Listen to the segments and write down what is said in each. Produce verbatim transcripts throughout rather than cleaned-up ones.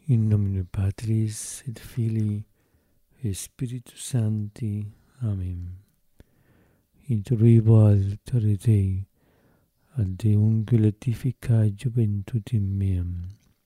In nomine Patris et Filii et Spiritus Sancti. Amen. Introibo altare Dei, ad Deum glorifica juventutem meam.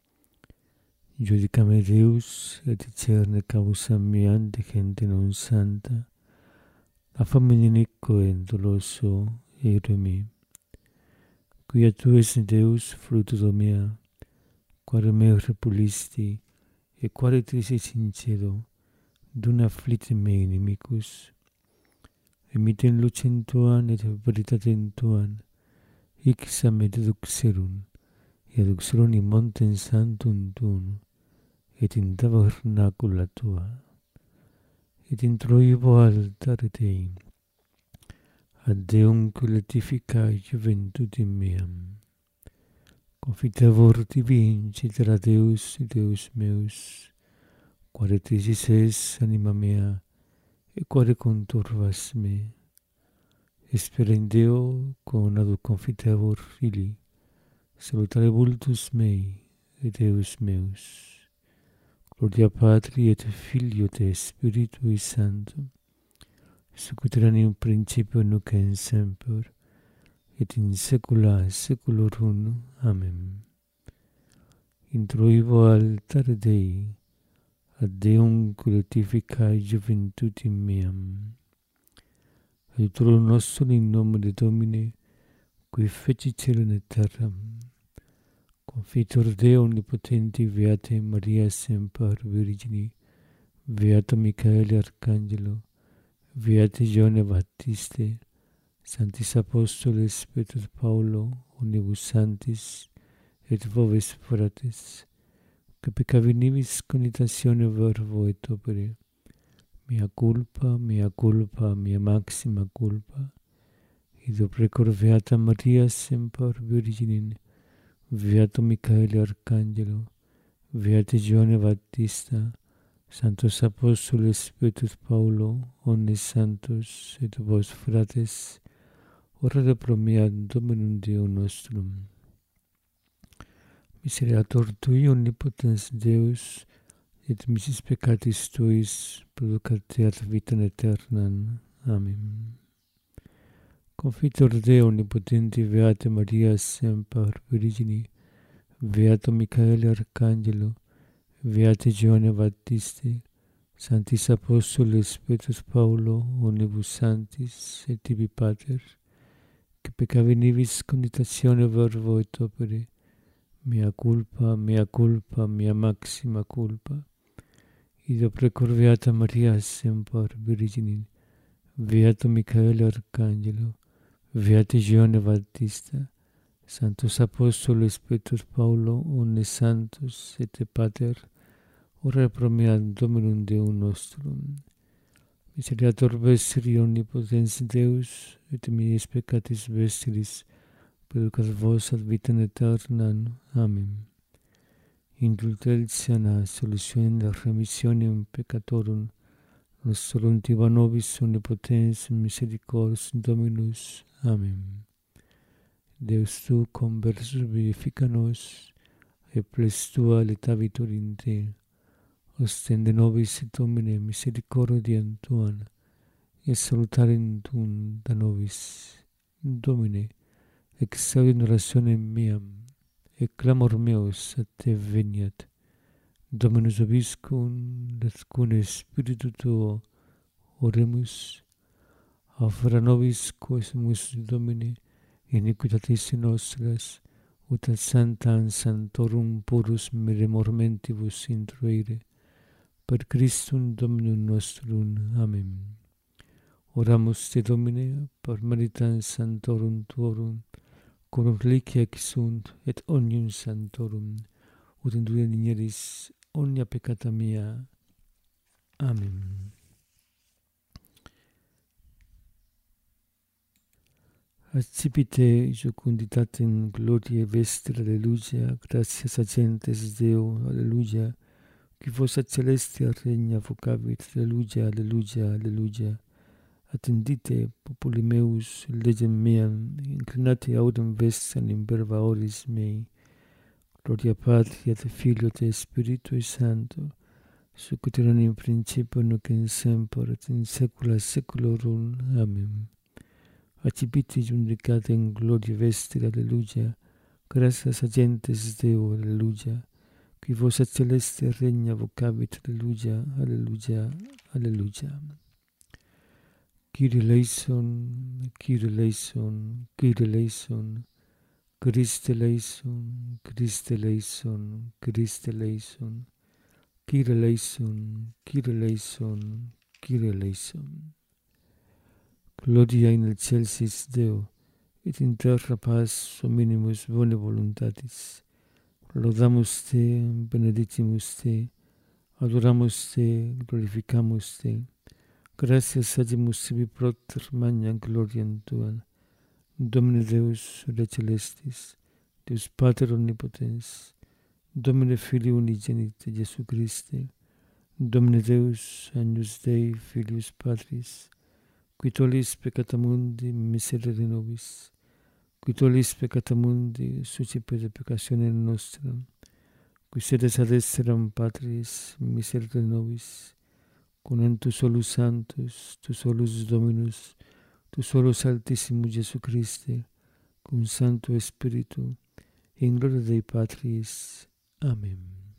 Judicame Deus, et discerne causa mea de gente non santa, affamine iniquo et doloso ere me. Quia tu es Deus, fructus mea, quare me repulisti, et quare trisi sincero, dum afflitte me inimicus. Emitem lucem tuam et veritatem tuam, ixam me deduxerum, et aduxerum in montem sanctum tuum, et in tabernacula tua. Et introibo altare Dei, ad Deum glorificae juventutem meam. Confitevor tibi incitera Deus, Deus meus, quare trisis es anima mea, et quare conturvas me. Espera in Deo, conado confitevor Filii, salutare vultus mei, et Deus meus. Gloria Patri et Filio et Spiritui Sancto, sicut erat in principio nunc et semper, et in saecula saeculorum. Amen. Introibo altare Dei, ad Deum glorificae juventutem meam. Aiutorium nostrum in nomine Domini, qui feci caelum et terram. Confitor Deo omnipotenti, Beate Maria semper Virgini, Beato Michaele Arcangelo, Beate Giovanni Baptiste, Sanctis Apostoles Petrus Paulo, omnibus sanctis, et vobis fratres, que peccavi nibis conitatione verbo et opere, mea culpa, mea culpa, mea maxima culpa, ido precor Beata Maria semper Virginem, Beato Michaele Arcangelo, Beate Giovanni Baptista, Sanctos Apostoles Petrus Paulo, omnes santos et vos fratres, orare pro mea Dominum Deum nostrum. Misericordiator Tui, omnipotens Deus, et missis peccatis Tuis, producat ad vitam aeternam. Amen. Confitor Deo omnipotenti, Beate Maria semper Virgini, Beato Michaele Arcangelo, Beate Giovanni Baptiste, Sanctis Apostoles Petrus Paulo, omnibus sanctis, et tibi Pater, que peccavi nibis conitatione verbo et opere, mea culpa, mea culpa, mea maxima culpa, ido precor Beata Maria semper Virginem, Beato Michaele Arcangelo, Beate Giovanni Baptista, Sanctos Apostoles Petrus Paulo, omnes santos et Pater, orare pro mea Dominum Deum nostrum. Misericordiator vestri omnipotens Deus, et minis peccatis vestris, producat vos ad vitam aeternam. Amen. Indulgentia solutionem remissionem peccatorum, nostrum tiba nobis omnipotens misericors Dominus. Amen. Deus tu conversus vivifica nos, et ples tua letavitur in te. Ostende nobis Domine misericordiam tuam, et salutarem tuum da nobis. Domine, exaudi in orationem meam, et clamor meus a te veniat. Dominus vobiscum, et cum Spiritu tuo, oremus. Offera nobis quesumus Domine, iniquitatis nostras, ut ad sanctam sanctorum purus miremur mentibus introire, per Christum Dominum nostrum. Amen. Oramus te Domine, per meritam sanctorum tuorum, cum reliquia exunt, et omnium sanctorum, ut induia dineris omnia peccata mea. Amen. Accipite jucunditatem gloriae vestri, alleluia, gratias agentes Deo, alleluia, qui vos ad celestia regna vocavit, alleluia, alleluia, alleluia. Attendite, populi meus, legem meam, inclinate audem vestem in verba oris mei. Gloria Patri et Filio et Spiritui Sancto, sic ut erat in principio nunc in semper et in saecula saeculorum. Amen. Accipite judicata in gloria vestri, alleluia. Gratias agentes Deo, alleluia. Qui vos ad celeste regna vocabit, alleluia, alleluia, alleluia. Kyrie eleison, Kyrie eleison, Kyrie eleison, Christe eleison, Christe eleison, Christe eleison, Kyrie eleison, Kyrie eleison, Kyrie eleison. Gloria in excelsis Deo, et in terra paz hominimus bone voluntatis. Laudamus te, benedicimus te, adoramus te, glorificamus te. Gratias agimus tibi propter magna gloriam tuam. Domine Deus, Re celestis, Deus Pater omnipotens, Domine Filii unigenite Iesu Christe, Domine Deus, Agnus Dei, Filius Patris, qui tollis peccata mundi, miserere nobis, qui tollis peccata mundi, suscipere peccationem nostram, qui sedes ad exteram Patris, miserere nobis, con tu solus Sanctus, tu solus Dominus, tu solus Altissimus Iesu Christe, cum Sancto Spiritu, in gloria Dei Patris. Amen.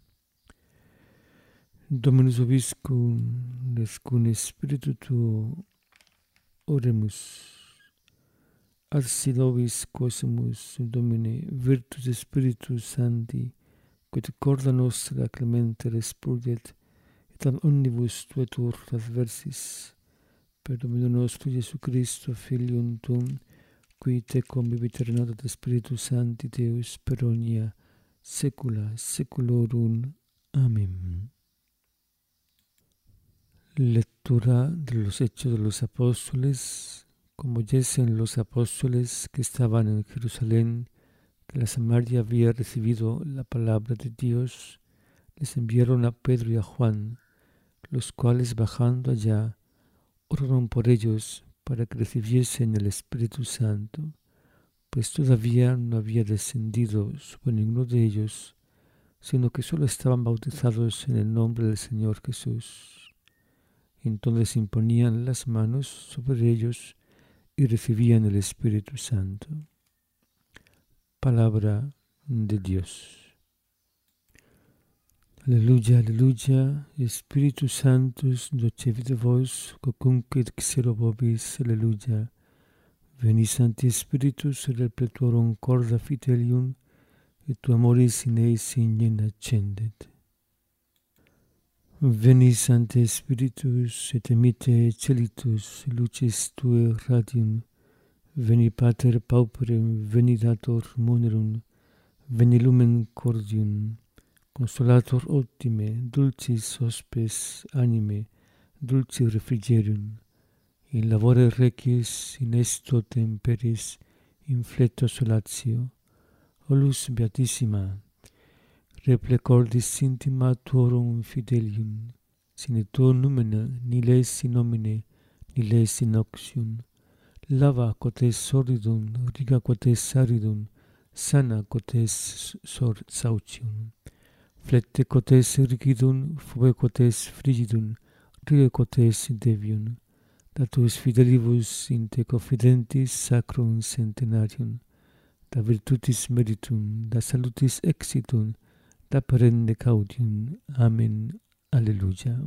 Dominus vobiscum, et cum Spiritu tuo, oremus. Arsi nobis quosimus, Domine, virtus Spiritus Sancti, quod corda nostra clemente respurget, et ad omnibus tuetur adversis, per Domino nostro Iesu Christo, Filium tuum, qui tecum vivit regnat et Spiritus Sancti Deus per omnia saecula saeculorum. Amén. Lectura de los Hechos de los Apóstoles. Como oyesen los apóstoles que estaban en Jerusalén, que la Samaria había recibido la palabra de Dios, les enviaron a Pedro y a Juan, los cuales bajando allá, oraron por ellos para que recibiesen el Espíritu Santo, pues todavía no había descendido sobre ninguno de ellos, sino que solo estaban bautizados en el nombre del Señor Jesús. Entonces imponían las manos sobre ellos y recibían el Espíritu Santo. Palabra de Dios. Aleluya, aleluya, Spiritus Sanctus, docebit vos, quocunque dixero vobis, aleluya. Veni Sancti Spiritus, repletuorum corda fidelium, et tu amoris in eis ignem accendet. Veni Sancte Spiritus, et emite celitus lucis Tue radium. Veni Pater pauperem, veni dator monerum, veni lumen cordium. Consolator optime, dulcis hospes anime, dulci refrigerium. In labore requies, in esto temperis, inflecto solatio. Olus beatissima, reple cordis intima tuorum fidelium, sine tuo numena, ni les in nomine, ni les in oxium. Lava cotes sordidum, riga cotes aridum, sana cotes sor saucium. Flette cotes rigidum, fube cotes frigidum, rige cotes devium. Datus fidelibus in te confidentis sacrum centenarium, da virtutis meritum, da salutis exitum, da perenne caudium. Amen. Alleluia.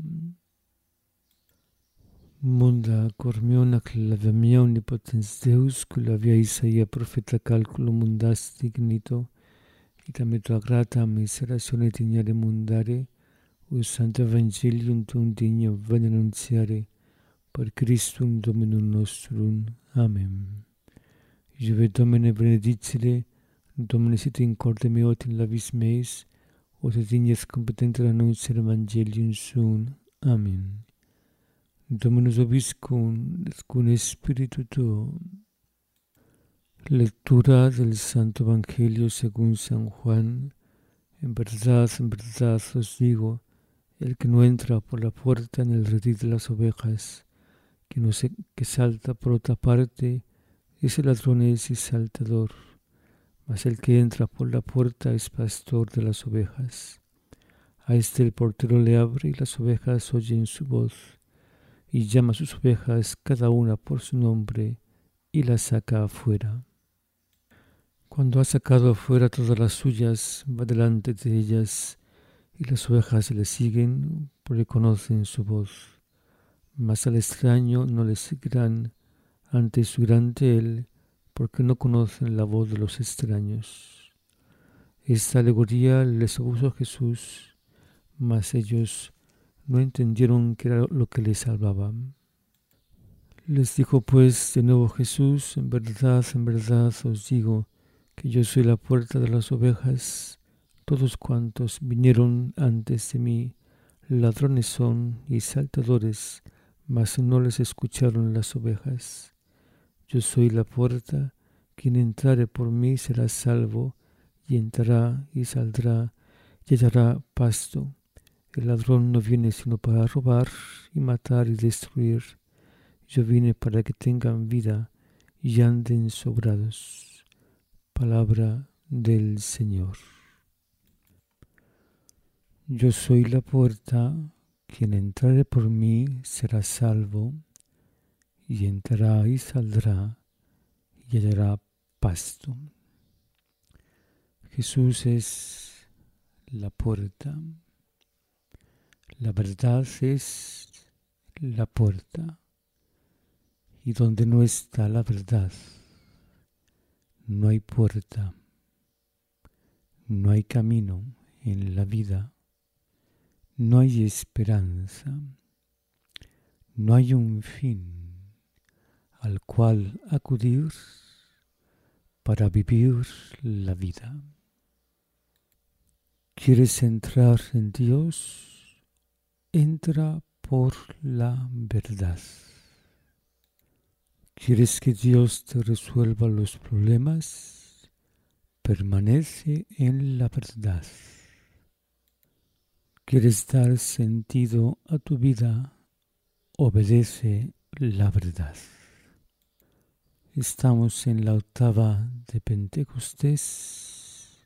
Munda cor meo acclava mea omnipotens Deus, cula via Isaia profeta calculo mundas dignito, et ame tua grata miserazione dignare mundare, us santo evangelium tuum dignum veni annunziare, per Christum Dominum nostrum. Amen. Juve Domine benedicere, Domine sit in corde meo et in labis meis, o te dignes competenter annunciare evangelium suum. Amen. Dominus vobiscum, et cum Spiritu tuo. Lectura del Santo Evangelio según San Juan. En verdad, en verdad os digo, el que no entra por la puerta en el redil de las ovejas, que no se, que salta por otra parte, ese ladrón es y saltador. mas el que entra por la puerta es pastor de las ovejas. A este el portero le abre y las ovejas oyen su voz, y llama a sus ovejas cada una por su nombre y las saca afuera. Cuando ha sacado afuera todas las suyas, va delante de ellas, y las ovejas le siguen porque conocen su voz. Mas al extraño no le seguirán, antes huirán de él, porque no conocen la voz de los extraños. Esta alegoría les puso Jesús, mas ellos no entendieron qué era lo que les salvaba. Les dijo pues de nuevo Jesús: en verdad, en verdad os digo que yo soy la puerta de las ovejas. Todos cuantos vinieron antes de mí, ladrones son y saltadores, mas no les escucharon las ovejas. Yo soy la puerta, quien entrare por mí será salvo, y entrará y saldrá y hallará pasto. El ladrón no viene sino para robar y matar y destruir. Yo vine para que tengan vida y anden sobrados. Palabra del Señor. Yo soy la puerta, quien entrare por mí será salvo, y entrará y saldrá y hallará pasto. Jesús es la puerta. La verdad es la puerta. Y donde no está la verdad, no hay puerta, no hay camino en la vida, no hay esperanza, no hay un fin al cual acudir para vivir la vida. ¿Quieres entrar en Dios? Entra por la verdad. ¿Quieres que Dios te resuelva los problemas? Permanece en la verdad. ¿Quieres dar sentido a tu vida? Obedece la verdad. Estamos en la octava de Pentecostés,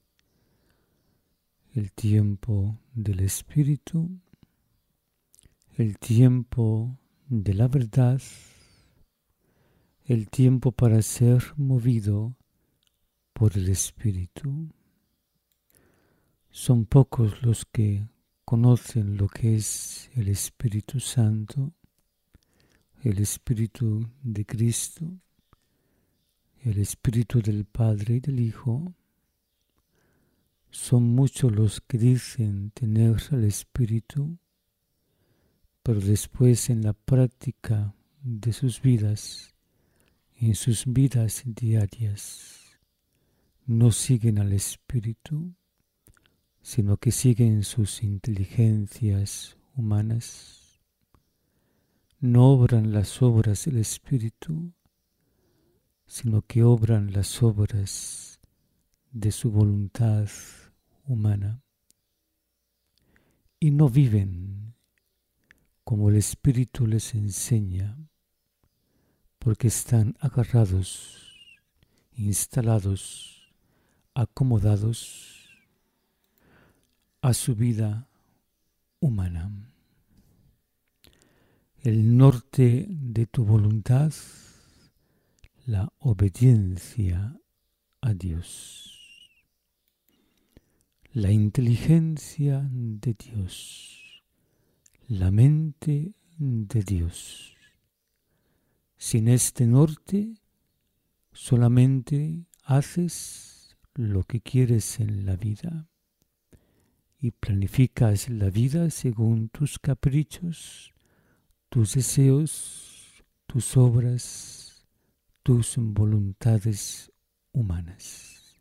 el tiempo del Espíritu, el tiempo de la verdad, el tiempo para ser movido por el Espíritu. Son pocos los que conocen lo que es el Espíritu Santo, el Espíritu de Cristo, el Espíritu del Padre y del Hijo. Son muchos los que dicen tener el Espíritu, pero después en la práctica de sus vidas, en sus vidas diarias, no siguen al Espíritu, sino que siguen sus inteligencias humanas. No obran las obras del Espíritu, sino que obran las obras de su voluntad humana. Y no viven como el Espíritu les enseña, porque están agarrados, instalados, acomodados a su vida humana. El norte de tu voluntad, la obediencia a Dios. La inteligencia de Dios, la mente de Dios. Sin este norte, solamente haces lo que quieres en la vida y planificas la vida según tus caprichos, tus deseos, tus obras, tus voluntades humanas.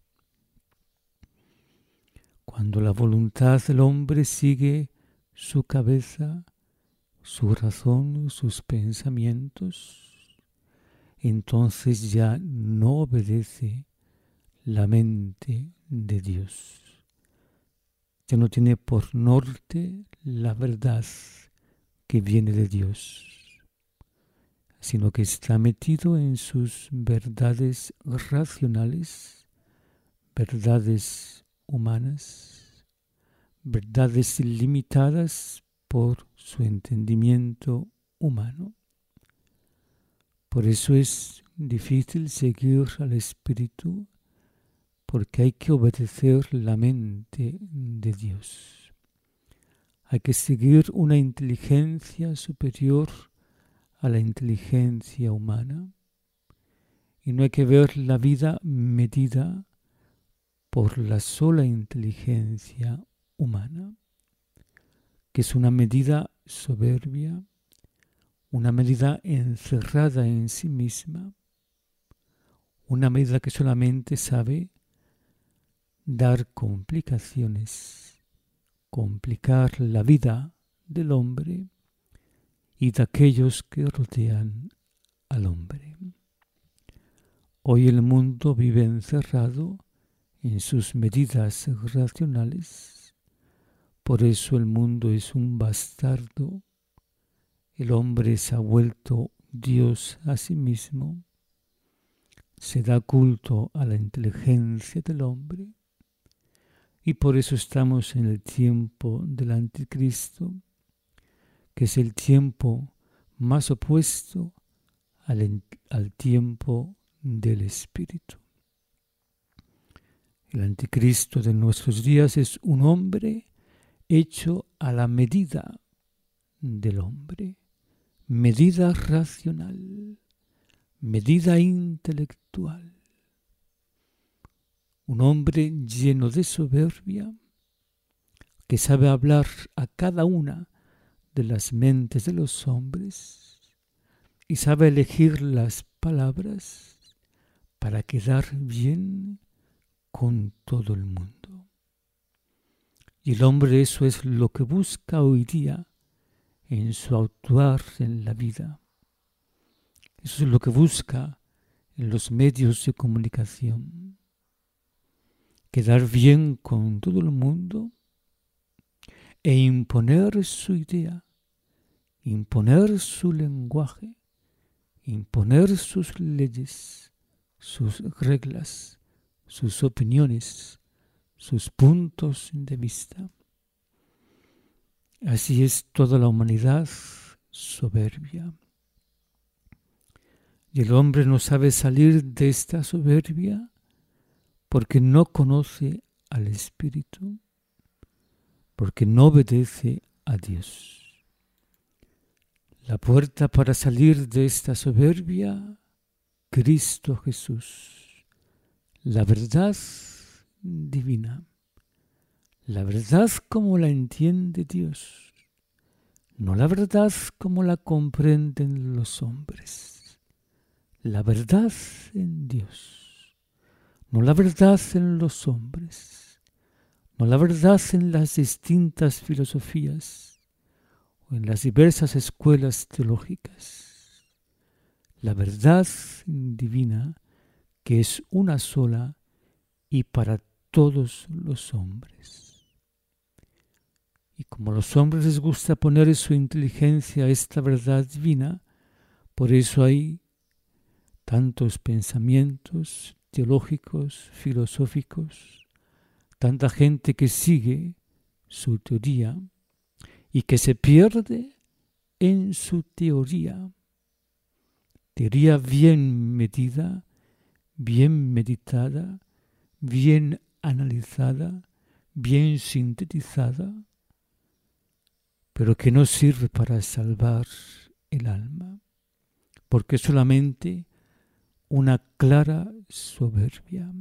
Cuando la voluntad del hombre sigue su cabeza, su razón, sus pensamientos, entonces ya no obedece la mente de Dios. Ya no tiene por norte la verdad que viene de Dios, sino que está metido en sus verdades racionales, verdades humanas, verdades limitadas por su entendimiento humano. Por eso es difícil seguir al Espíritu, porque hay que obedecer la mente de Dios. Hay que seguir una inteligencia superior a la inteligencia humana. Y no hay que ver la vida medida por la sola inteligencia humana, que es una medida soberbia, una medida encerrada en sí misma, una medida que solamente sabe dar complicaciones, complicar la vida del hombre y de aquellos que rodean al hombre. Hoy el mundo vive encerrado en sus medidas racionales, por eso el mundo es un bastardo, el hombre se ha vuelto Dios a sí mismo, se da culto a la inteligencia del hombre, y por eso estamos en el tiempo del anticristo, que es el tiempo más opuesto al, al tiempo del Espíritu. El anticristo de nuestros días es un hombre hecho a la medida del hombre, medida racional, medida intelectual. Un hombre lleno de soberbia que sabe hablar a cada una de las mentes de los hombres y sabe elegir las palabras para quedar bien con todo el mundo. Y el hombre eso es lo que busca hoy día en su actuar en la vida. Eso es lo que busca en los medios de comunicación. Quedar bien con todo el mundo e imponer su idea, imponer su lenguaje, imponer sus leyes, sus reglas, sus opiniones, sus puntos de vista. Así es toda la humanidad soberbia. Y el hombre no sabe salir de esta soberbia porque no conoce al Espíritu, porque no obedece a Dios. La puerta para salir de esta soberbia, Cristo Jesús, la verdad divina, la verdad como la entiende Dios, no la verdad como la comprenden los hombres, la verdad en Dios, no la verdad en los hombres, no la verdad en las distintas filosofías o en las diversas escuelas teológicas, la verdad divina que es una sola y para todos los hombres. Y como a los hombres les gusta poner su inteligencia a esta verdad divina, por eso hay tantos pensamientos teológicos, filosóficos, tanta gente que sigue su teoría y que se pierde en su teoría. Teoría bien medida, bien meditada, bien analizada, bien sintetizada, pero que no sirve para salvar el alma, porque es solamente una clara soberbia.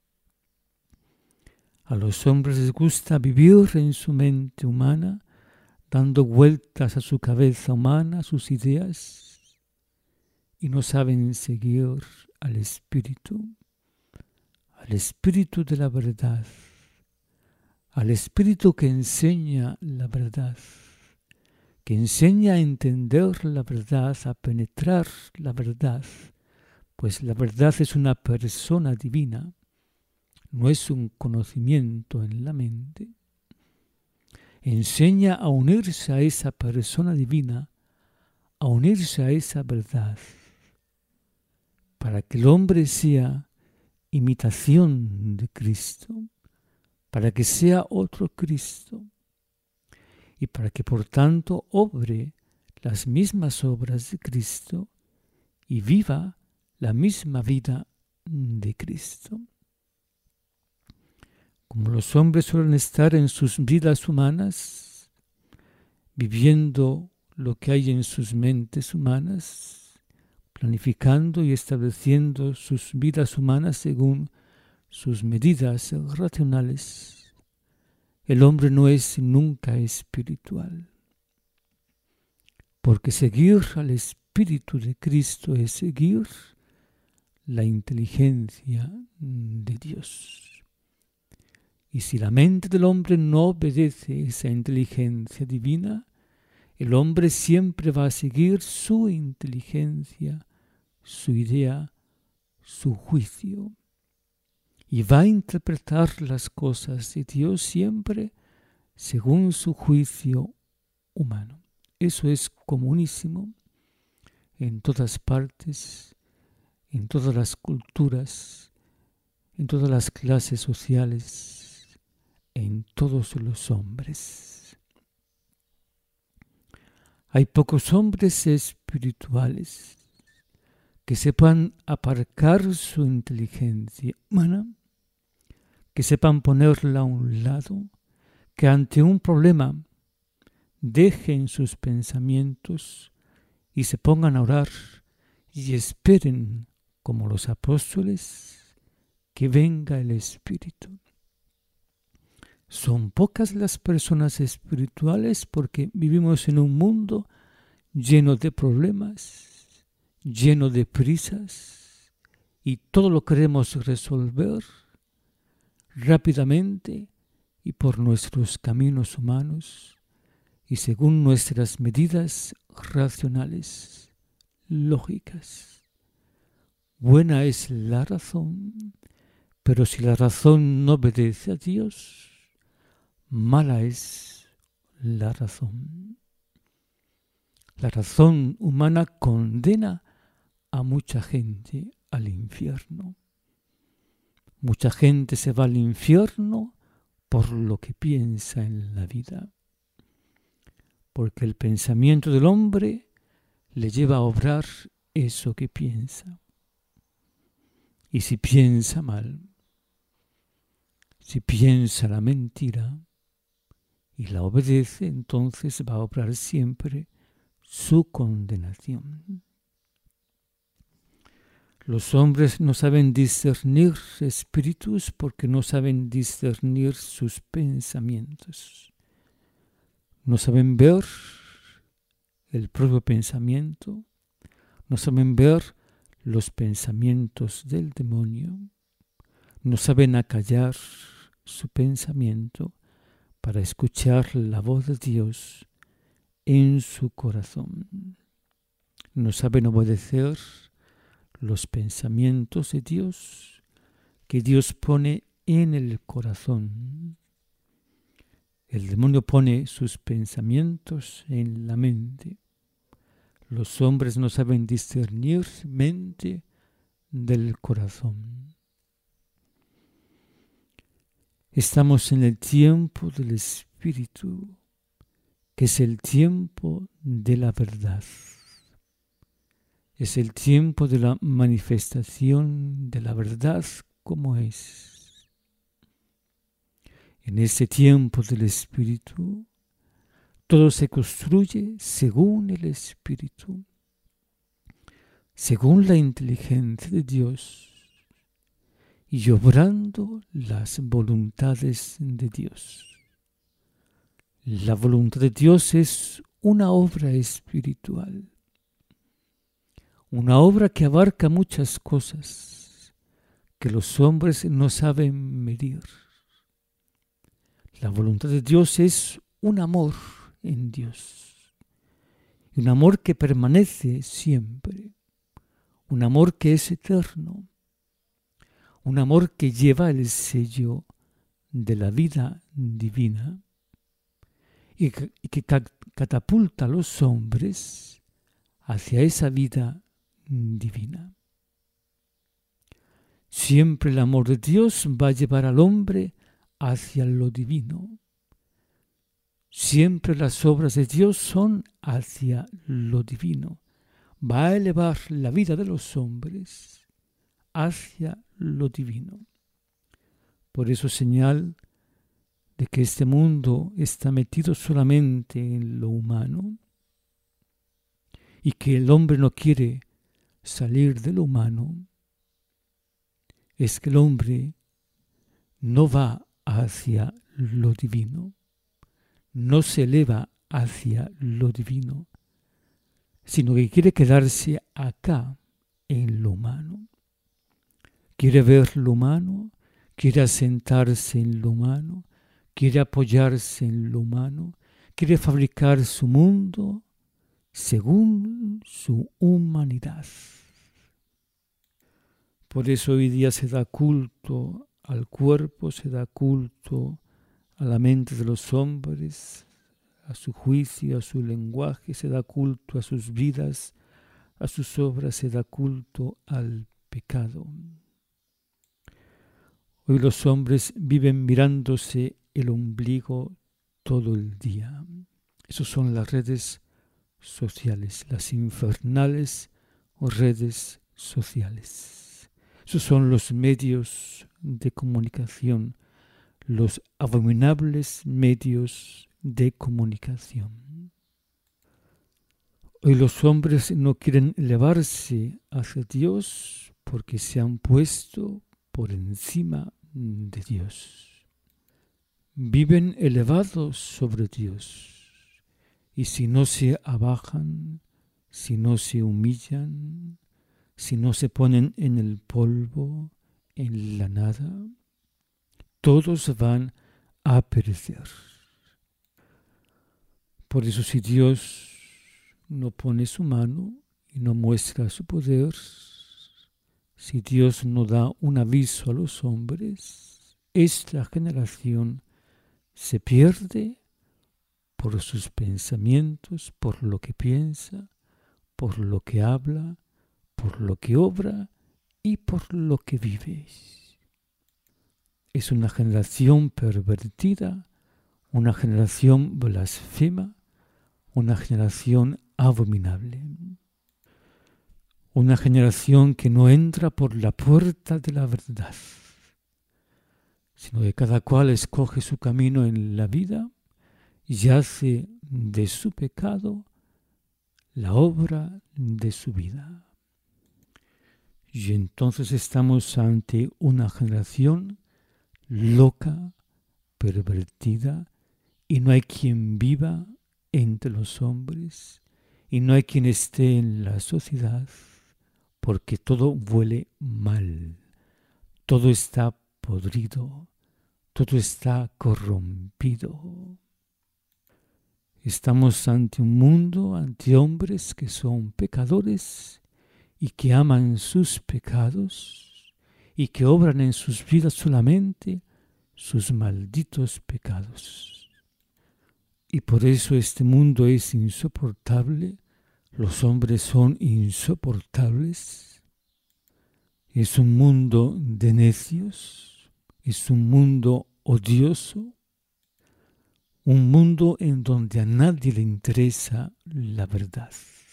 A los hombres les gusta vivir en su mente humana, dando vueltas a su cabeza humana, a sus ideas, y no saben seguir al Espíritu, al Espíritu de la verdad, al Espíritu que enseña la verdad, que enseña a entender la verdad, a penetrar la verdad, pues la verdad es una persona divina, no es un conocimiento en la mente. Enseña a unirse a esa persona divina, a unirse a esa verdad, para que el hombre sea imitación de Cristo, para que sea otro Cristo y para que por tanto obre las mismas obras de Cristo y viva la misma vida de Cristo. Como los hombres suelen estar en sus vidas humanas, viviendo lo que hay en sus mentes humanas, planificando y estableciendo sus vidas humanas según sus medidas racionales, el hombre no es nunca espiritual. Porque seguir al Espíritu de Cristo es seguir la inteligencia de Dios. Y si la mente del hombre no obedece esa inteligencia divina, el hombre siempre va a seguir su inteligencia, su idea, su juicio. Y va a interpretar las cosas de Dios siempre según su juicio humano. Eso es comunísimo en todas partes, en todas las culturas, en todas las clases sociales, en todos los hombres. Hay pocos hombres espirituales que sepan aparcar su inteligencia humana, que sepan ponerla a un lado, que ante un problema dejen sus pensamientos y se pongan a orar y esperen, como los apóstoles, que venga el Espíritu. Son pocas las personas espirituales porque vivimos en un mundo lleno de problemas, lleno de prisas, y todo lo queremos resolver rápidamente y por nuestros caminos humanos y según nuestras medidas racionales, lógicas. Buena es la razón, pero si la razón no obedece a Dios, mala es la razón. La razón humana condena a mucha gente al infierno. Mucha gente se va al infierno por lo que piensa en la vida. Porque el pensamiento del hombre le lleva a obrar eso que piensa. Y si piensa mal, si piensa la mentira y la obedece, entonces va a obrar siempre su condenación. Los hombres no saben discernir espíritus porque no saben discernir sus pensamientos. No saben ver el propio pensamiento, no saben ver los pensamientos del demonio, no saben acallar su pensamiento para escuchar la voz de Dios en su corazón. No saben obedecer los pensamientos de Dios que Dios pone en el corazón. El demonio pone sus pensamientos en la mente. Los hombres no saben discernir mente del corazón. Estamos en el tiempo del Espíritu, que es el tiempo de la verdad. Es el tiempo de la manifestación de la verdad como es. En ese tiempo del Espíritu, todo se construye según el Espíritu, según la inteligencia de Dios y obrando las voluntades de Dios. La voluntad de Dios es una obra espiritual, una obra que abarca muchas cosas que los hombres no saben medir. La voluntad de Dios es un amor en Dios, un amor que permanece siempre, un amor que es eterno, un amor que lleva el sello de la vida divina y que, y que catapulta a los hombres hacia esa vida divina. Siempre el amor de Dios va a llevar al hombre hacia lo divino. Siempre las obras de Dios son hacia lo divino. Va a elevar la vida de los hombres hacia lo divino. Por eso señal de que este mundo está metido solamente en lo humano y que el hombre no quiere salir de lo humano, es que el hombre no va hacia lo divino, no se eleva hacia lo divino, sino que quiere quedarse acá en lo humano. Quiere ver lo humano, quiere asentarse en lo humano, quiere apoyarse en lo humano, quiere fabricar su mundo según su humanidad. Por eso hoy día se da culto al cuerpo, se da culto a la mente de los hombres, a su juicio, a su lenguaje, se da culto a sus vidas, a sus obras, se da culto al pecado. Hoy los hombres viven mirándose el ombligo todo el día. Esas son las redes sociales, las infernales redes sociales. Esos son los medios de comunicación, los abominables medios de comunicación. Hoy los hombres no quieren elevarse hacia Dios porque se han puesto por encima de Dios. Viven elevados sobre Dios. Y si no se abajan, si no se humillan, si no se ponen en el polvo, en la nada, todos van a perecer. Por eso si Dios no pone su mano y no muestra su poder, si Dios no da un aviso a los hombres, esta generación se pierde por sus pensamientos, por lo que piensa, por lo que habla, por lo que obra y por lo que vive. Es una generación pervertida, una generación blasfema, una generación abominable. Una generación que no entra por la puerta de la verdad, sino que cada cual escoge su camino en la vida y hace de su pecado la obra de su vida. Y entonces estamos ante una generación loca, pervertida, y no hay quien viva entre los hombres, y no hay quien esté en la sociedad, porque todo huele mal, todo está podrido, todo está corrompido. Estamos ante un mundo, ante hombres que son pecadores y que aman sus pecados y que obran en sus vidas solamente sus malditos pecados. Y por eso este mundo es insoportable, los hombres son insoportables. Es un mundo de necios, es un mundo odioso, un mundo en donde a nadie le interesa la verdad.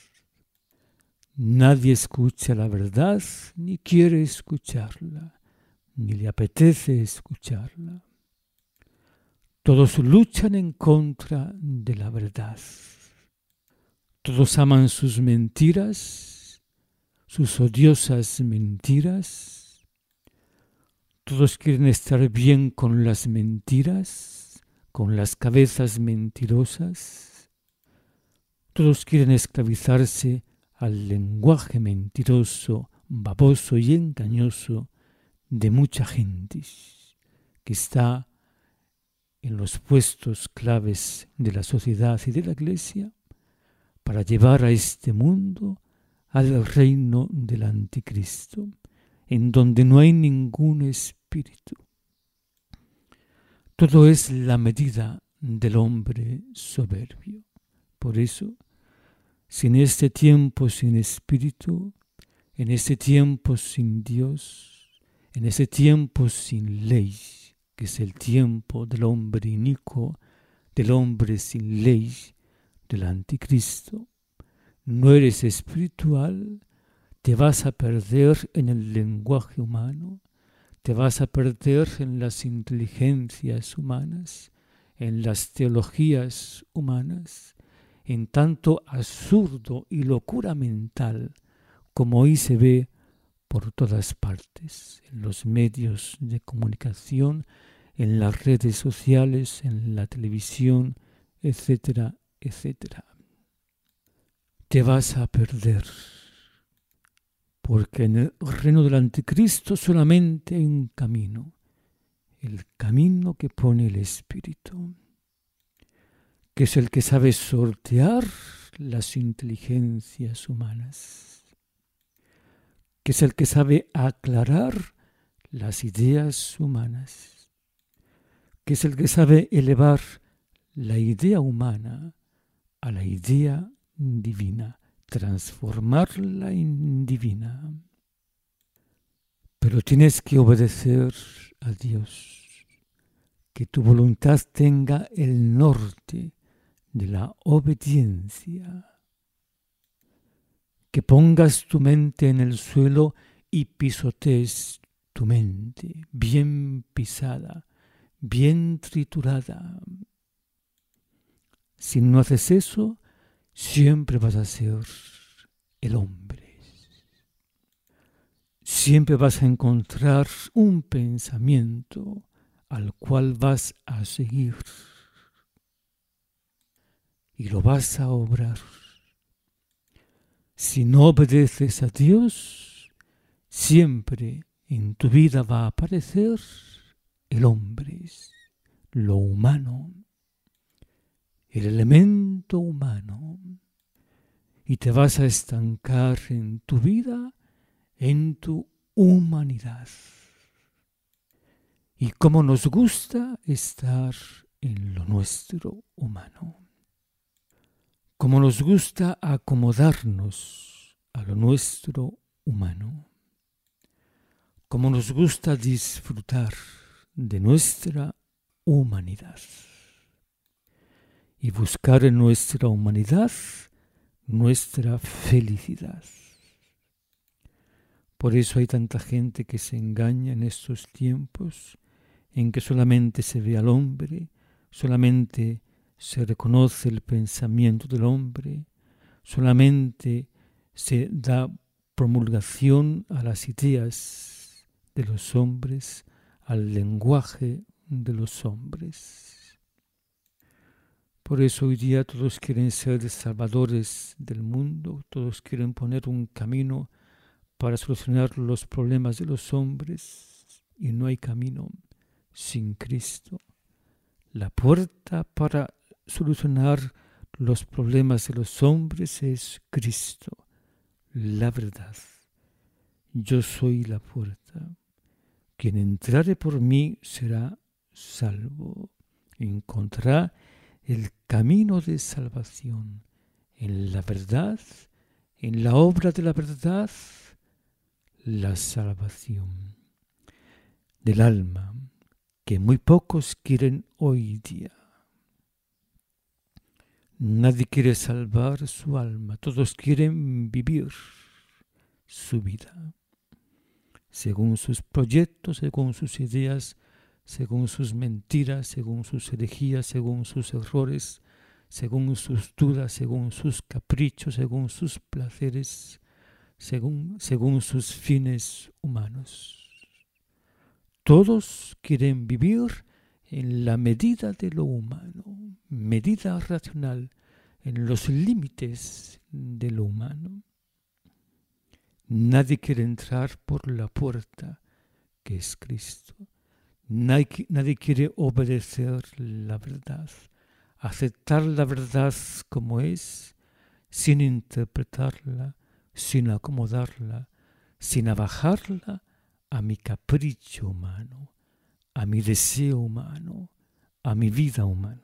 Nadie escucha la verdad, ni quiere escucharla, ni le apetece escucharla. Todos luchan en contra de la verdad. Todos aman sus mentiras, sus odiosas mentiras. Todos quieren estar bien con las mentiras, con las cabezas mentirosas. Todos quieren esclavizarse al lenguaje mentiroso, baboso y engañoso de mucha gente que está en los puestos claves de la sociedad y de la iglesia para llevar a este mundo al reino del anticristo, en donde no hay ningún espíritu. Todo es la medida del hombre soberbio. Por eso, si en este tiempo sin espíritu, en este tiempo sin Dios, En ese tiempo sin ley, que es el tiempo del hombre inicuo, del hombre sin ley, del anticristo, no eres espiritual, te vas a perder en el lenguaje humano, te vas a perder en las inteligencias humanas, en las teologías humanas, en tanto absurdo y locura mental como hoy se ve por todas partes, en los medios de comunicación, en las redes sociales, en la televisión, etcétera, etcétera. Te vas a perder, porque en el reino del anticristo solamente hay un camino, el camino que pone el Espíritu, que es el que sabe sortear las inteligencias humanas, que es el que sabe aclarar las ideas humanas, que es el que sabe elevar la idea humana a la idea divina, transformarla en divina. Pero tienes que obedecer a Dios, que tu voluntad tenga el norte de la obediencia, que pongas tu mente en el suelo y pisotees tu mente, bien pisada, bien triturada. Si no haces eso, siempre vas a ser el hombre. Siempre vas a encontrar un pensamiento al cual vas a seguir y lo vas a obrar. Si no obedeces a Dios, siempre en tu vida va a aparecer el hombre, lo humano, el elemento humano, y te vas a estancar en tu vida, en tu humanidad. Y cómo nos gusta estar en lo nuestro humano. Cómo nos gusta acomodarnos a lo nuestro humano. Cómo nos gusta disfrutar de nuestra humanidad. Y buscar en nuestra humanidad nuestra felicidad. Por eso hay tanta gente que se engaña en estos tiempos, en que solamente se ve al hombre, solamente se reconoce el pensamiento del hombre, solamente se da promulgación a las ideas de los hombres, al lenguaje de los hombres. Por eso hoy día todos quieren ser salvadores del mundo, todos quieren poner un camino para solucionar los problemas de los hombres, y no hay camino sin Cristo. La puerta para solucionar los problemas de los hombres es Cristo, la verdad. Yo soy la puerta. Quien entrare por mí será salvo. Encontrará el camino de salvación en la verdad, en la obra de la verdad, la salvación del alma, que muy pocos quieren hoy día. Nadie quiere salvar su alma, todos quieren vivir su vida según sus proyectos, según sus ideas, según sus mentiras, según sus herejías, según sus errores, según sus dudas, según sus caprichos, según sus placeres, según, según sus fines humanos. Todos quieren vivir en la medida de lo humano, medida racional, en los límites de lo humano. Nadie quiere entrar por la puerta que es Cristo. Nadie, nadie quiere obedecer la verdad, aceptar la verdad como es, sin interpretarla, sin acomodarla, sin abajarla a mi capricho humano, a mi deseo humano, a mi vida humana.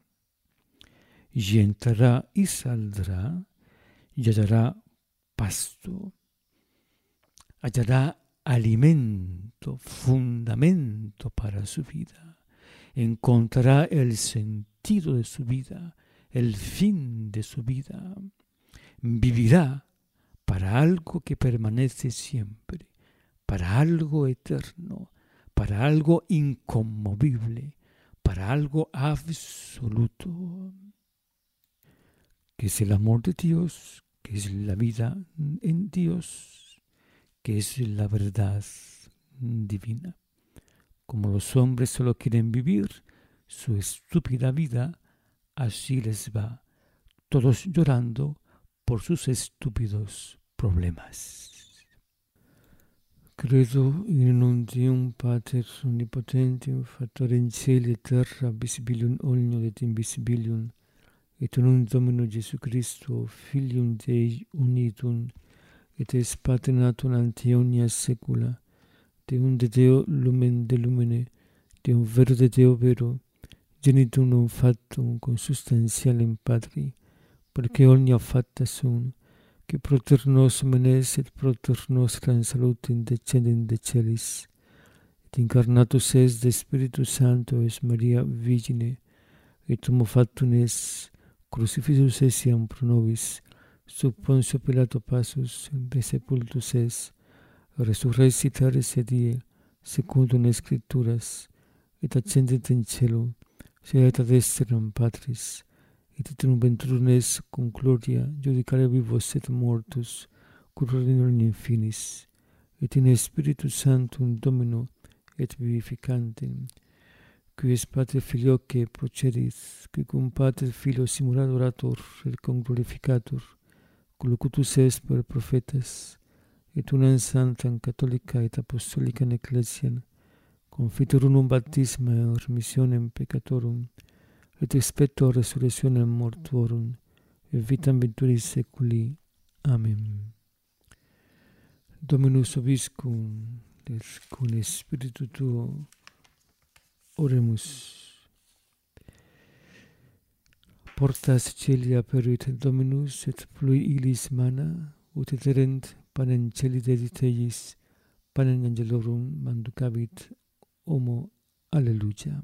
Y entrará y saldrá y hallará pasto, hallará alimento, fundamento para su vida. Encontrará el sentido de su vida, el fin de su vida. Vivirá para algo que permanece siempre, para algo eterno, para algo inconmovible, para algo absoluto, que es el amor de Dios, que es la vida en Dios, que es la verdad divina. Como los hombres solo quieren vivir su estúpida vida, así les va, todos llorando por sus estúpidos problemas. Credo in un Deum Pater omnipotentium, Factorem in caeli et terra, visibilium omnium et invisibilium, et in un Domino Jesu Christo, Filium Dei unitum, et es paternaturam ante omnia saecula, Deum de Deo lumen de lumine, Deum vero de Deo vero, genitum non factum consubstantialem Patri, perché omnia facta sunt, que proter nos menes et proter nostra in salutem descendent de celis, et incarnatus es de Spiritus Sancto es Maria Virgine, et homo factum es, crucifixus es iam pro nobis, sub Pontio Pilato passus, de sepultus es, resurrectare sedie, secundum Scripturas, et ascendit in cielo, sedet ad exterum Patris, et iterum venturum es cum gloria judicare vivos et mortus, curare in infinis, et in Spiritus Sanctum Domino et vivificantem, qui es Pater Filioque procedit, qui cum Pater Filio simul adorator et cum glorificator, collocutus es per prophetas, et unam sanctam catholica et apostolicam ecclesiam, confiteor unum baptisma et remissionem peccatorum, et expecto resurrectionem mortuorum, et vitam venturi saeculi. Amen. Dominus vobiscum, et cum spiritu tuo, oremus. Portas caeli aperuit Dominus, et plui illis mana, ut iterent panem caeli dedit eius, panem angelorum manducavit homo. Alleluia.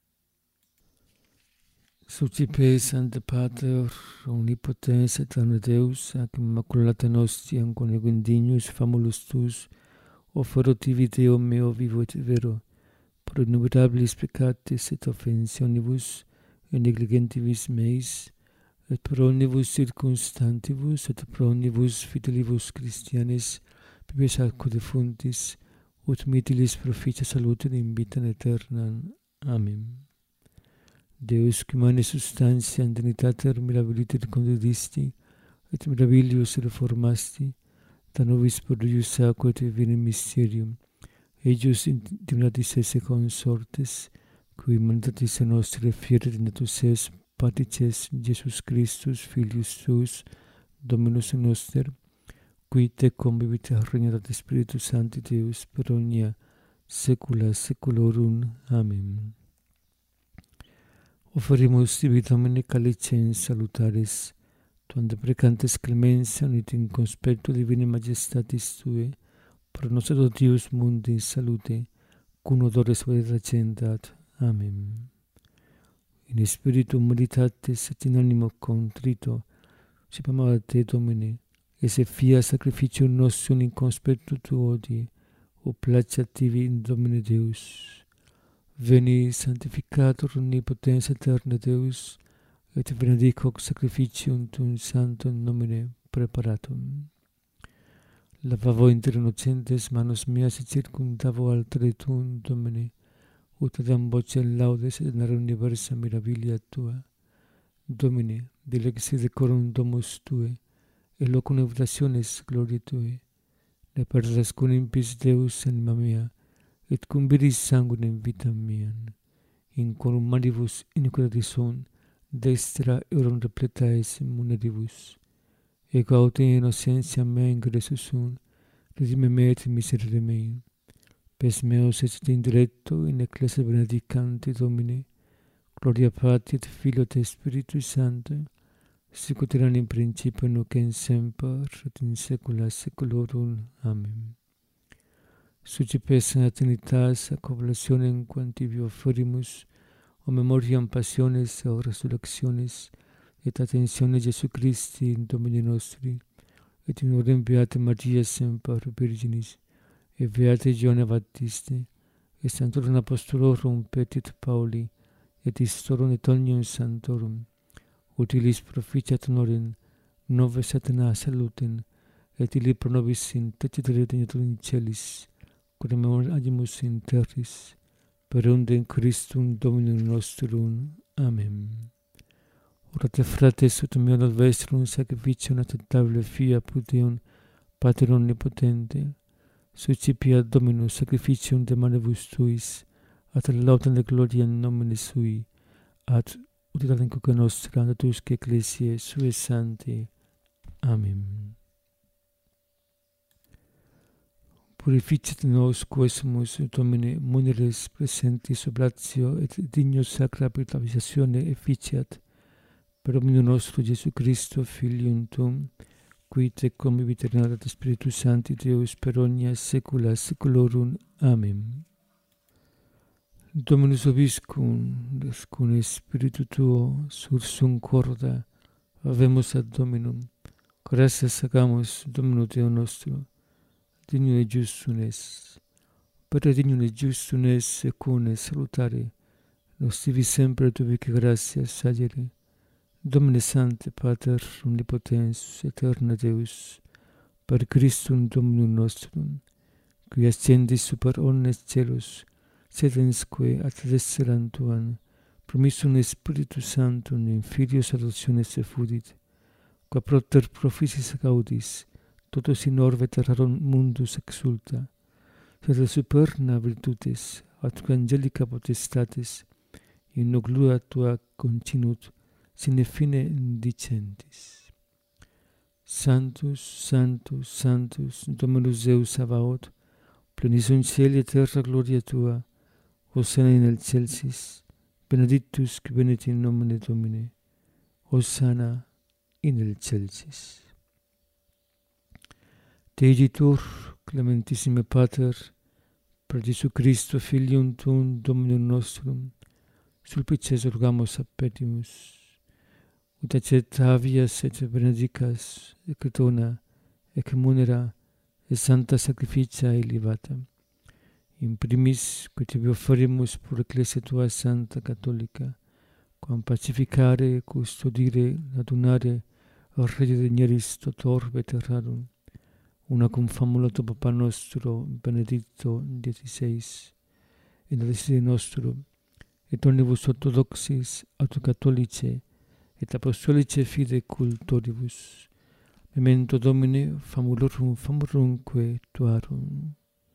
Sucipe Sancte Pater, omnipotens aeterno Deus, ac immaculata nostiam coniguindignus famulus tuus, offerotivi Deo meo vivo et vero, pro innumerabilis peccatis et offensionibus, et negligentibus meis, et pro omnibus circumstantibus, et pro omnibus fidelibus Christianis, pibes acco defuntis, ut mitilis proficia salutem in vitam aeternam. Amen. Deus qui mane substantiam dignitatem mirabiliter condudisti, et mirabilius reformasti, da nobis prodigius aqua et divinem mysterium, eius indignatis esse consortes, qui mandatis a nostre fieret natus es Patrices Jesus Christus, Filius tuus, Dominus noster, qui tecum vivit regnat ad Spiritus Sancti Deus per omnia saecula saeculorum. Amen. Offerimus tibi Domine calicem salutaris, tuam deprecantes clementia et in conspectu divinae majestatis Tue, pro nos Deus mundi salute, cum odore suae recendat. Amen. In spiritu meditatis et in animo contrito, suppliam a Te, Domine, esse fia sacrificium nostrum in conspectu Tuo odie, o placeat Tibi in Domine Deus. Veni sanctificator omnipotens aeterne Deus, et benedic hoc sacrificium Tuum sanctum nomine preparatum. Lavavo inter innocentes manos meas et circumdavo altare Tuum, Domine, ut adam vocem laudes et nare universa mirabilia Tua. Domine, dilexi decorum domus Tue, et locum habitationis gloriae Tue. Ne perdas cum impis Deus anima mea, et cum viris sanguinem vitam meam. In quorum manibus iniquitatis sunt, destra eorum repleta es munedibus. Ego aute innocentiam mea ingressus sunt, redime me et miserere mei. Pes meus et indirecto in ecclesia benedicanti Domine, gloria Patri et Filio et Spiritus Sancto, sicut erat in principio nunc et semper et in saecula saeculorum. Amen. Sucipes in Trinitas, ac oblationem quantibio offerimus, o memoriam passiones, o resurrectionis, et attentione Jesu Christi in Domini nostri, et in orem beate Maria semper Virginis, et beate Ioanne Baptiste, et sanctorum apostolorum petit Pauli, et istorum et omnium sanctorum, utilis proficiat honorem, nove satana salutem, et illi pro nobis intercedere in celis, quod agimus in terris, per undem Christum Dominum nostrum. Amen. Orate frates ut meo ad vestrum sacrificium acceptabile fia apud Deum, Pater omnipotente, sucipiat Dominus sacrificium de manibus tuis, ad laudem de gloria in nomine sui, ad utilitate coque nostra, ad usque ecclesiae sue sancti. Amen. Purificet nos quesumus, Domine, muneres presentis oblatio et dignus sacra purificatione efficiat, per omnium nostro Jesu Christo, Filium Tuum, qui tecum vita et Spiritus Sancti Deus per omnia saecula saeculorum. Amen. Dominus vobiscum, cum Spiritu Tuo, sursum corda, avemus ad Dominum, gratias agamus Domino Deo nostro, dignum et justum es, per dignum et justum es secune salutare, nos tibi sempre et ubique gratias agere, Domine Sancte Pater omnipotens aeterna Deus, per Christum Dominum nostrum, qui ascendis super omnes celus, sedensque ad desceram tuam, promissum Spiritus Sanctum in Filius adoptionis effudit, qua propter proficis gaudis, totus in orbe terrarum mundus exulta, sed superna virtutes, atque angelica potestatis, in gloria tua continut, sine fine dicentis. Sanctus, Sanctus, Sanctus, Dominus Deus Sabaoth, plenis in caeli et terra gloria tua, Hosanna in excelsis, benedictus qui venit in nomine Domini, Hosanna in excelsis. Te igitur, clementissime Pater, per Jesu Christo, Filium Tuum, Dominum nostrum, sulpices urgamus appetimus, ut accettavias et benedicas, et dona, et munera, et santa sacrificia elevata. In primis, que tibi offerimus pro Ecclesia tua Santa Catholica, quam pacificare, custodire, adunare, rege digneris tot orbe terrarum, una cum famula tu Papa nostro, Benedicto diciseis, in adesire nostro, et omnibus orthodoxis, aut catholice, et apostolice fide cultoribus, memento Domine famulorum famurumque tuarum,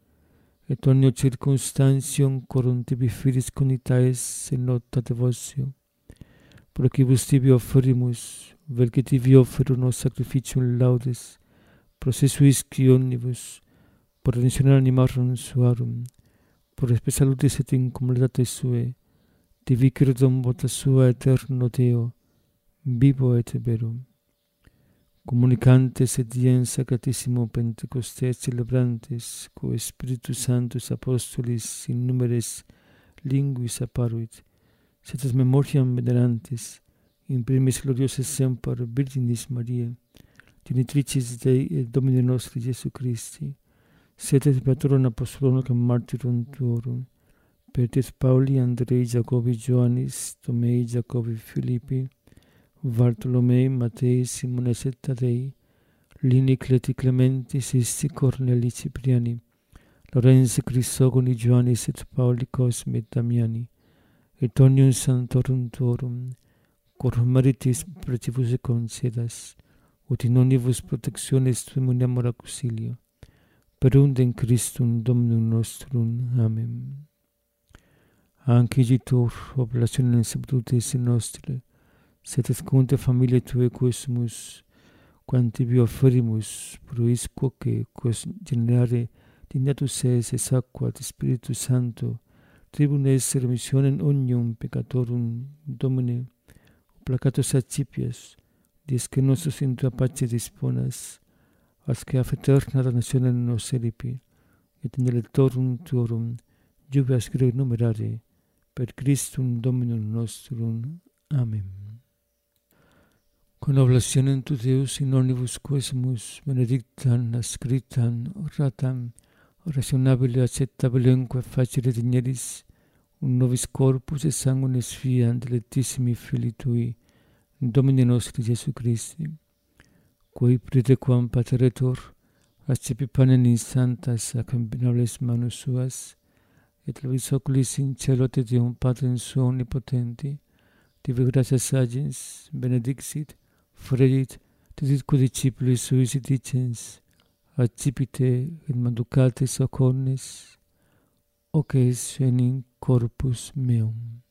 et omnio circumstantium corum tibi filis conitaes in nota devotio, procibus tibi offerimus, vel que tibi offeru nos sacrificium laudes, processuis qui omnibus, por redentionem animarum suarum, por espe salutis et incomoditates sue, tibi credum vota sua eterno Deo, vivo et vero. Comunicantes et diem sacratissimo Pentecostes celebrantes, co Spiritus Sanctus Apostolis in numeres linguis apparuit, sed memoriam venerantis, in primis gloriosa semper Virginis Mariae, genitricis Dei et Domini nostri Jesu Christi, sed et patrorum apostolorum et martyrum tuorum, Petrus Pauli, Andrei, Jacobi, Ioannis, Tomei, Jacobi, Philippi, Bartolomei, Matei, Simones et Tadei, Lini, Cleti, Clementi, Sisti, Corneli, Cipriani, Lorenzi, Crisogoni, Ioannis et Pauli, Cosme et Damiani, et omnium sanctorum tuorum, cor meritis precibus et concedas, ut in omnibus protectiones testimoniamur auxilio, per undem Christum Dominum nostrum. Amen. Anche igitur oblationem sanctus nostre, sed et conte familiae Tuae quesumus, quam tibi offerimus, prois quoque quos generare dignatus es ex aqua et Spiritus Sancto, tribun es remissionem omnium peccatorum, Domine, placatus accipias, dies que nostros in tua pace disponas, as que a eterna damnationem nos eripi, et in electorum tuorum jubilas Kyrie numerare, per Christum Dominum nostrum. Amen. Con oblationem tu Deus in omnibus quesumus benedictam ascriptam oratam rationabile acceptabilemque facere digneris un nobis corpus et sanguinis fiat dilectissimi Filii Tui, Domine nostri Iesu Christi, qui praetequam pateretur accepi panem in sanctas sacramentales manus suas, et levis oculis in cielo te Deum Patrem suo omnipotenti, tibi gratias agens, benedixit, fredit, titque discipulis suis dicens, accipite et manducate socornes, hoc es enim corpus meum.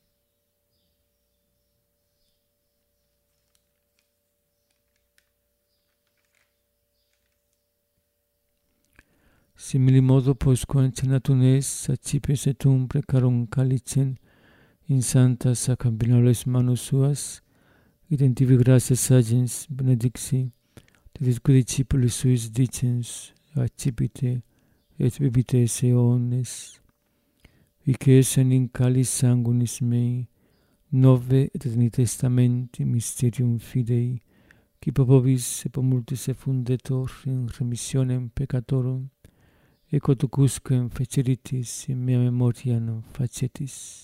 Simili modo postquam cenatum es, accipes et um precarum calicem in sanctas sacramentales manus suas, idem tibi gratias agens, benedixi, titque discipulis suis dicens, accipite et bibite esse omnes, hic es enim calis sanguinis mei, nove et in testamenti mysterium fidei, qui pro vobis et pro multis effundetur in remissionem peccatorum, et quodusquam feceritis in mea memoriam facetis.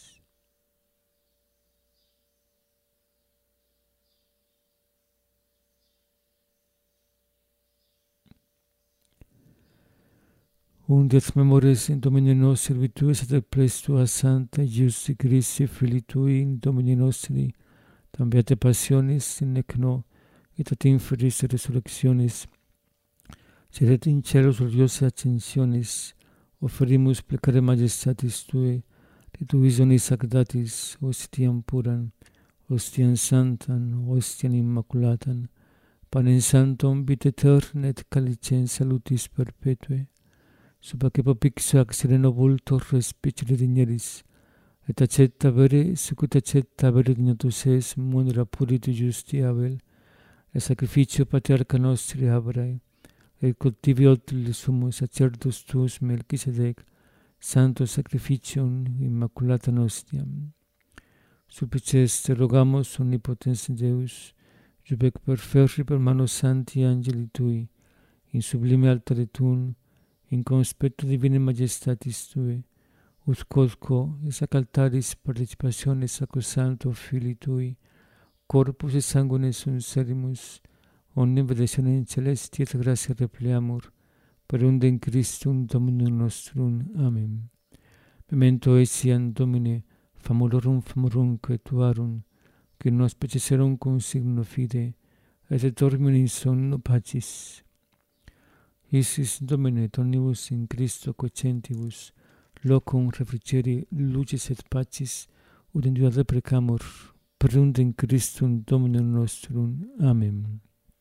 Undet memores in Domine nostri virtues et prestua Sancta Iusti Christi Filii Tui in Domine nostri, tam beate passionis in necno, et ad inferis resurrectionis, sed in celos gloriosa ascensionis, offerimus plecare majestatis Tue, de Tu visionis sanctatis, ostiam puram, ostiam sanctam, ostiam immaculatam, panem sanctum vitae aeterna et calicem salutis perpetue, sub que propixia ac sereno vultor respicere digneris, et accepta vere, sicut accepta vere dignatus es, munera puriti justi Abel, et sacrificio patriarca nostri Abrae, et cultivi otli sumus sacerdos tuus Melchisedec, santo sacrificium immaculata nostiam. Sulpices te rogamos, omnipotens Deus, jubec per ferri per mano santi angeli Tui, in sublime altare Tuum, in conspectu divine majestatis Tue, ut quodco es ac altaris participationes sacrosancto Filii Tui, corpus et sanguinis sunt serimus, omnem benedictionem celesti et gratia repleamur, per undem Christum Dominum nostrum. Amen. Memento etiam Domine, famulorum famorumque Tuarum, que nos peceserum cum signo fide, et dormium in somno pacis. Isis Domine tonibus in Christo quocentibus, locum refrigeri lucis et pacis, ut in Deo deprecamur, per undem Christum Dominum nostrum. Amen.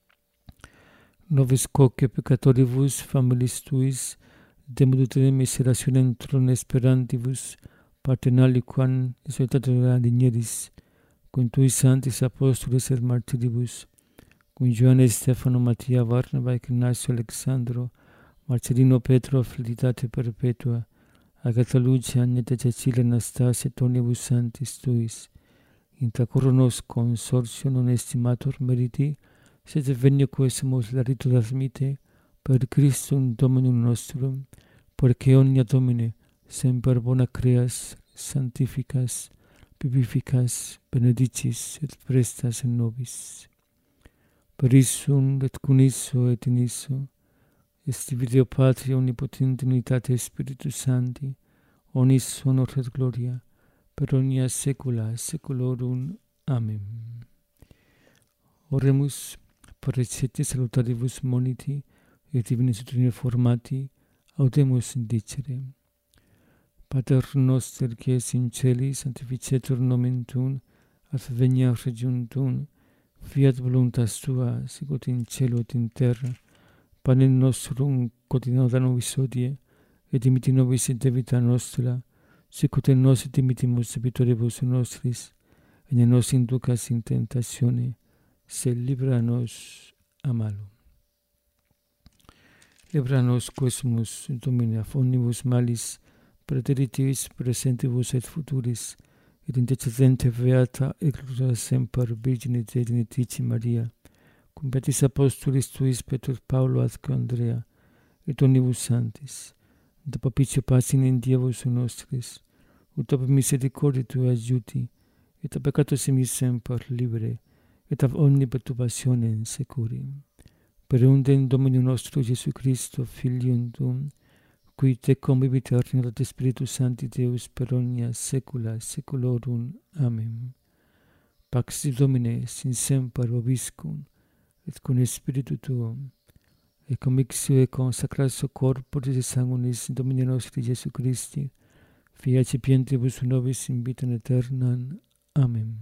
Nobis quoque peccatoribus familis Tuis, demodutere miserationem tron esperantibus, partenaliquam exaltatura digneris, cum Tui sanctis apostolis et martiribus, cum Ioanne Stefano Mattia Barnaba Ignacio Alexandro, Marcellino Petro Felicitate Perpetua, Agatha Lucia Agneta Cecilia Anastasia et omnibus sanctis Tuis, intra coro nos consortio non estimator meriti, sed venia quesumus larito admite, per Christum Dominum nostrum, porque omnia Domine semper bona creas, sanctificas, vivificas, benedicis et prestas in nobis. Per issum et cum isso et in isso, est Deo Patria omnipotente unitate Spiritus Sancti, omnis honor et gloria, per omnia saecula saeculorum. Amen. Oremus per recepti salutaribus moniti et divini suttini formati, audemus indicere. Pater noster qui es in celi, sanctificetur nomen Tuum, adveniat regnum Tuum, fiat voluntas Tua, sicut in cielo et in terra. Panem nostrum quotidianum da nobis hodie, et dimitti nobis debita nostra, sicut et nos dimittimus debitoribus nostris, et ne nos inducas in tentatione, sed libera nos a malo. libera nos quesumus, Domine, af omnibus malis, praeteritis presentibus et futuris, et intercedente beata eclusa semper Virgine Dei Genitici Maria, cum beatis apostolis tuis Petrus Paulo ad Andrea, et omnibus sanctis, et propicio pacem in Dievus nostris, ut ab misericordia tua adjuti, et ab peccatos emis semper libere, et ab omni perturbationem securi. Per undem Domini nostro Iesu Christo, Filium tuum, qui te convivit et Spiritus Sancti Deus per omnia saecula saeculorum. Amen. Pax Domine sin semper vobiscum, et cum Spiritu tuum, et commixio et consacratio corporis et sanguinis Domini nostri Iesu Christi, Fia cipientibus nobis in vitam aeternam. Amen.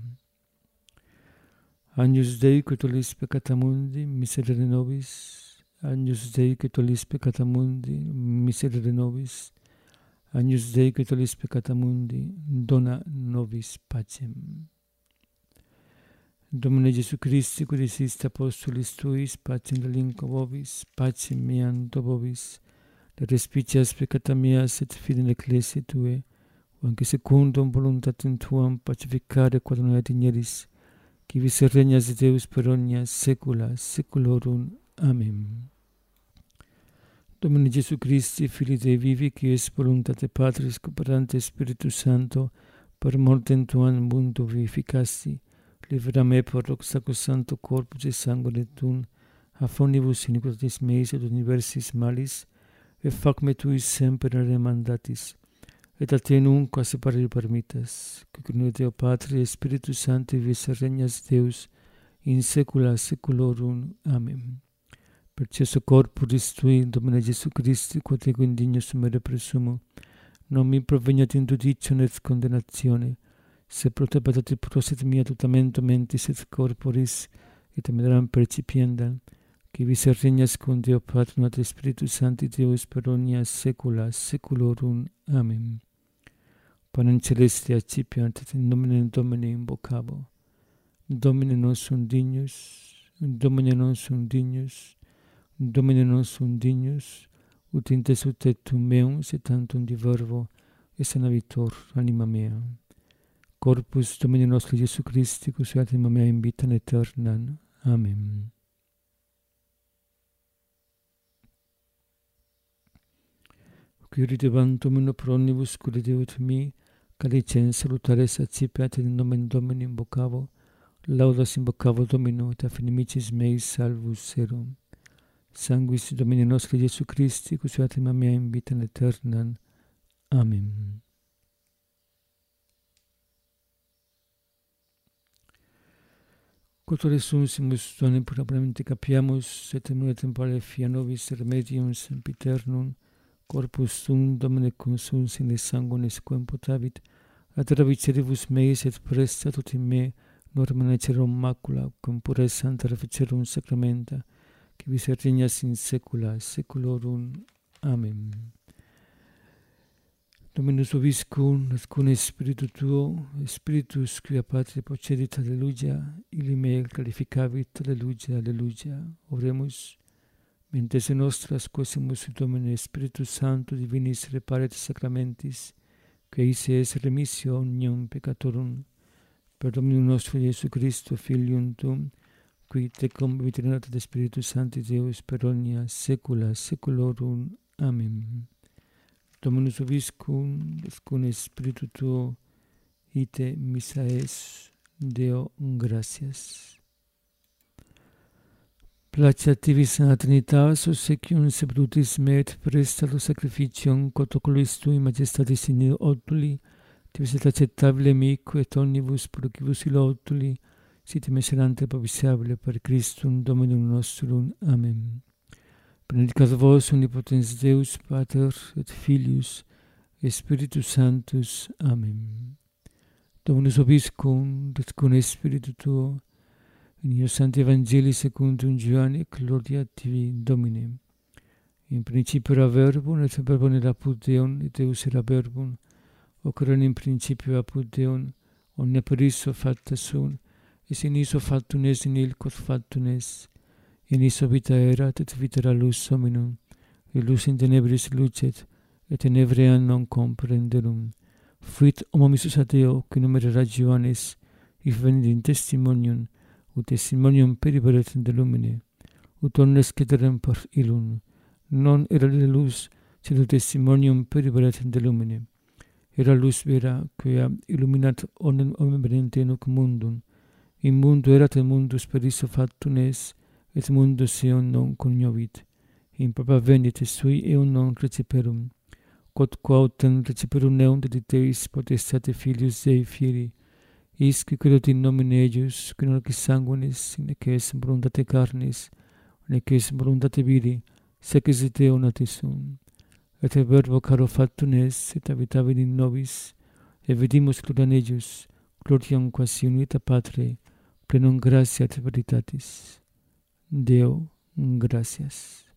Agnus Dei, qui tollis peccata mundi, miserere nobis. Agnus Dei, qui tollis peccata mundi, miserere nobis. Agnus Dei, qui tollis peccata mundi, dona nobis pacem. Domine Iesu Christi, qui diciste apostolis tuis, pacem relinquo vobis, pacem meam do vobis, le respicias peccata meas et fidem ecclesiae Tue, anche secundum voluntatem Tuam pacificare quod non et igneris, qui vis regnas Deus per omnia saecula saeculorum. Amen. Domine Iesu Christi, Filii Dei vivi, qui es voluntate Patris cooperante Spiritus Sancto, per mortem Tuam mundo vivificasti, libera me per hoc sacrosancto corpus et sanguine Tuum, af omnibus iniquitatis meis et universis malis, et fac me tuis semper remandatis, et a te nunc separare permittas, qui Deo Patri et Spiritus Sancti vis regnas Deus in saecula saeculorum. Amen. Percesso corporis Tui, Domine Iesu Christi, quod ego indigno sumere presumo, non mi proveniat in judicium et condemnatione, se pro te patate prosit mia tutamento mentis et corporis, et ameram percipiendam, qui vis regnas cum Deo Patrum et Spiritus Sancti Deus per omnia saecula saeculorum. Amen. Panem celeste accipiant, et in nomine Domini invocabo. Domine non sum dignus, Domine non sum dignus, Domine non sum dignus, ut intesut tectum meum, se tantum di verbo, et sanavitor anima mea. Corpus Domini nostri Iesu Christi, cusuat anima mea in vitam aeternam. Amen. Qui ridevant Domino pro omnibus credevit mi, calicens salutares accipiat in nomen Domini invocavo, laudas invocavo Domino, et af inimicis meis salvus erum. Sanguis Domini nostri Iesu Christi, cusuat anima mea in vitam aeternam. Amen. Quod resuncimus donem propriamente capiamus, et in temporale fia nobis remedium sempiternum, corpus Tuum, Domine, consums in sanguinis quem potavit, ad ravicere meis et presta tot in me, norma necerum macula, cum pure santa reficerum sacramenta, qui vis regnas in saecula saeculorum. Amen. Dominus vobiscum, et cum Spiritu Tuo, Spiritus qui a Patria procedit, alleluia, illi me qualificavit, alleluia, alleluia. Oremus. Mentes nostras quesimus Domine Spiritus Sancto divinis reparet sacramentis, que isse es remissio omnium peccatorum, per Dominum nostro Iesu Christo, Filium Tuum, qui te convivit in unitate Spiritus Sancti Deus per omnia saecula saeculorum. Amen. Dominus vobiscum, et cum Spiritu Tuo, ite missa es. Deo gratias. Placia tibi sana Trinitas, obsequium sepultis me et presta lo sacrificium, quod oculis Tui majestatis in otuli, tibus et acceptabile mico et omnibus procibus ilo otuli, sit miserante proficiabile per Christum Dominum nostrum. Amen. Benedicat vos omnipotens Deus, Pater et Filius et Spiritus Sanctus. Amen. Dominus vobiscum, et cum Spiritu Tuo, in io Sancti Evangelii secundum Ioanne, gloria tibi, Domine. In principio era verbum, et verbum era apud Deum, et Deus era verbum, hoc erat in principio apud Deum, omnia per issue facta sunt, et in issue factum est in il quod factum est. In issue vita erat, et vita era lux hominum, illus in tenebris lucet, et tenebream non comprenderum. Fuit homo missus a Deo, qui numerera Johannes, if venid in testimonium, ut testimonium periberet de lumine, ut omnes ceterem per illum. Non era luz, sed ut testimonium periberet de lumine. Era luz vera, quia illuminat omnem venente nunc mundum. In mundo erat et mundus per isse factum es, et mundus eum non cognovit. In papa venit et sui eum non reciperum. Quod quautem reciperum eum dediteis potestate filius Dei fieri, is qui credot in nomine eius, qui non est sanguinis, nec est voluntate carnis, nec est voluntate viri, sec esit Deo natus sum. Et el verbo caro factum est, et habitavit in nobis, et vidimus gloriam eius, gloriam quasi unita Patre, plenum gratia et veritatis. Deo, gratias.